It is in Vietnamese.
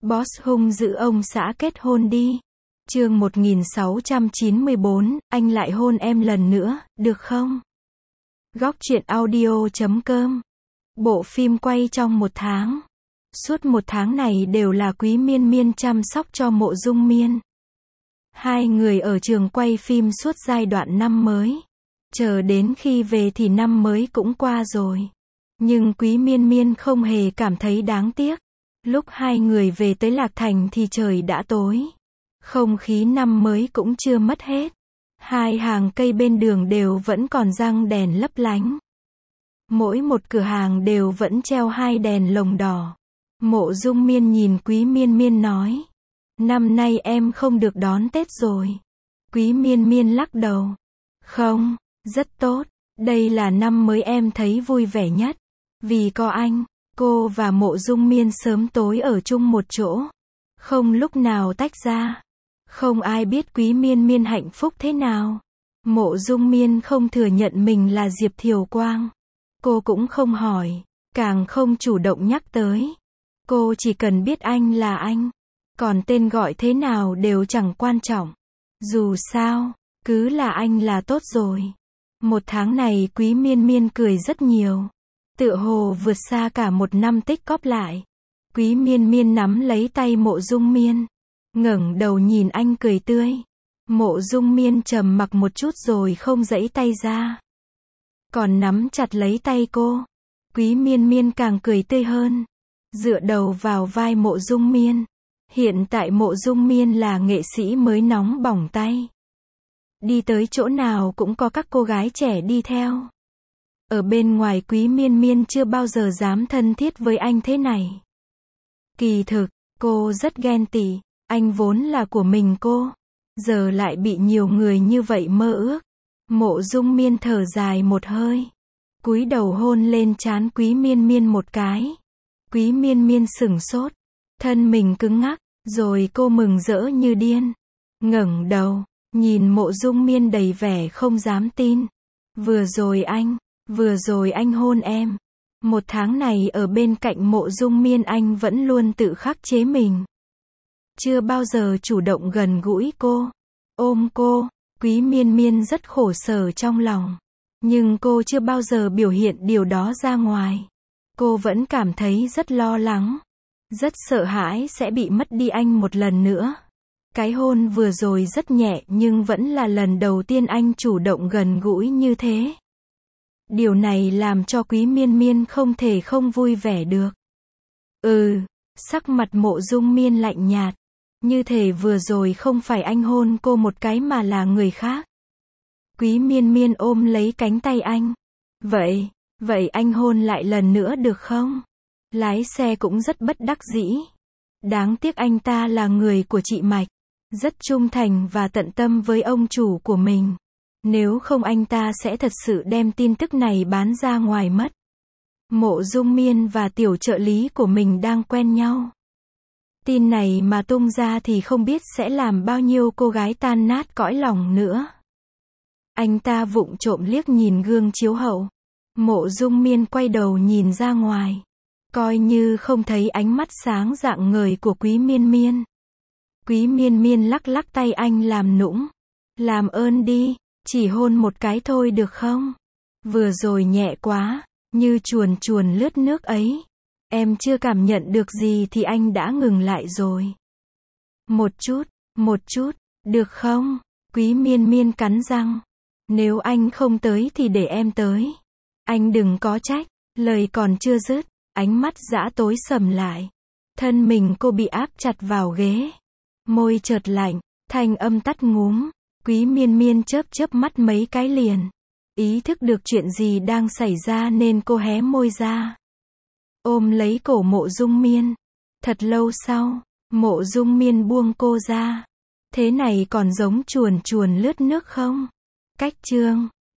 Boss hung dữ ông xã kết hôn đi. Chương 1694, anh lại hôn em lần nữa, được không? Góc truyện audio.com. Bộ phim quay trong 1 tháng. Suốt 1 tháng này đều là Quý Miên Miên chăm sóc cho Mộ Dung Miên. Hai người ở trường quay phim suốt giai đoạn năm mới. Chờ đến khi về thì năm mới cũng qua rồi. Nhưng Quý Miên Miên không hề cảm thấy đáng tiếc. Lúc hai người về tới Lạc Thành thì trời đã tối. Không khí năm mới cũng chưa mất hết. Hai hàng cây bên đường đều vẫn còn răng đèn lấp lánh. Mỗi một cửa hàng đều vẫn treo 2 đèn lồng đỏ. Mộ Dung Miên nhìn Quý Miên Miên nói. Năm nay em không được đón Tết rồi. Quý Miên Miên lắc đầu. Không, rất tốt. Đây là năm mới em thấy vui vẻ nhất. Vì có anh. Cô và Mộ Dung Miên sớm tối ở chung một chỗ. Không lúc nào tách ra. Không ai biết Quý Miên Miên hạnh phúc thế nào. Mộ Dung Miên không thừa nhận mình là Diệp Thiều Quang. Cô cũng không hỏi, càng không chủ động nhắc tới. Cô chỉ cần biết anh là anh. Còn tên gọi thế nào đều chẳng quan trọng. Dù sao, cứ là anh là tốt rồi. 1 tháng này Quý Miên Miên cười rất nhiều. Tựa hồ vượt xa cả 1 năm tích cóp lại. Quý Miên Miên nắm lấy tay Mộ Dung Miên. Ngẩng đầu nhìn anh cười tươi. Mộ Dung Miên trầm mặc một chút rồi không giãy tay ra. Còn nắm chặt lấy tay cô. Quý Miên Miên càng cười tươi hơn. Dựa đầu vào vai Mộ Dung Miên. Hiện tại Mộ Dung Miên là nghệ sĩ mới nóng bỏng tay. Đi tới chỗ nào cũng có các cô gái trẻ đi theo. Ở bên ngoài Quý Miên Miên chưa bao giờ dám thân thiết với anh thế này. Kỳ thực, cô rất ghen tị. Anh vốn là của mình cô. Giờ lại bị nhiều người như vậy mơ ước. Mộ Dung Miên thở dài một hơi. Cúi đầu hôn lên trán Quý Miên Miên một cái. Quý Miên Miên sửng sốt. Thân mình cứng ngắc. Rồi cô mừng rỡ như điên. Ngẩng đầu. Nhìn Mộ Dung Miên đầy vẻ không dám tin. Vừa rồi anh hôn em. 1 tháng này ở bên cạnh Mộ Dung Miên anh vẫn luôn tự khắc chế mình. Chưa bao giờ chủ động gần gũi cô. Ôm cô. Quý Miên Miên rất khổ sở trong lòng. Nhưng cô chưa bao giờ biểu hiện điều đó ra ngoài. Cô vẫn cảm thấy rất lo lắng. Rất sợ hãi sẽ bị mất đi anh một lần nữa. Cái hôn vừa rồi rất nhẹ nhưng vẫn là lần đầu tiên anh chủ động gần gũi như thế. Điều này làm cho Quý Miên Miên không thể không vui vẻ được. Sắc mặt Mộ Dung Miên lạnh nhạt. Như thể vừa rồi không phải anh hôn cô một cái mà là người khác. Quý Miên Miên ôm lấy cánh tay anh. Vậy anh hôn lại lần nữa được không? Lái xe cũng rất bất đắc dĩ. Đáng tiếc anh ta là người của chị Mạch. Rất trung thành và tận tâm với ông chủ của mình. Nếu không anh ta sẽ thật sự đem tin tức này bán ra ngoài mất. Mộ Dung Miên và tiểu trợ lý của mình đang quen nhau. Tin này mà tung ra thì không biết sẽ làm bao nhiêu cô gái tan nát cõi lòng nữa. Anh ta vụng trộm liếc nhìn gương chiếu hậu. Mộ Dung Miên quay đầu nhìn ra ngoài. Coi như không thấy ánh mắt sáng rạng ngời của Quý Miên Miên. Quý Miên Miên lắc lắc tay anh làm nũng. Làm ơn đi, chỉ hôn một cái thôi được không? Vừa rồi nhẹ quá, như chuồn chuồn lướt nước ấy. Em chưa cảm nhận được gì thì anh đã ngừng lại rồi. Một chút, được không? Quý Miên Miên cắn răng. Nếu anh không tới thì để em tới. Anh đừng có trách. Lời còn chưa dứt, ánh mắt dã tối sầm lại. Thân mình cô bị áp chặt vào ghế. Môi chợt lạnh, thanh âm tắt ngúm. Quý Miên Miên chớp chớp mắt mấy cái liền. Ý thức được chuyện gì đang xảy ra nên cô hé môi ra. Ôm lấy cổ Mộ Dung Miên. Thật lâu sau, Mộ Dung Miên buông cô ra. Thế này còn giống chuồn chuồn lướt nước không? Cách chương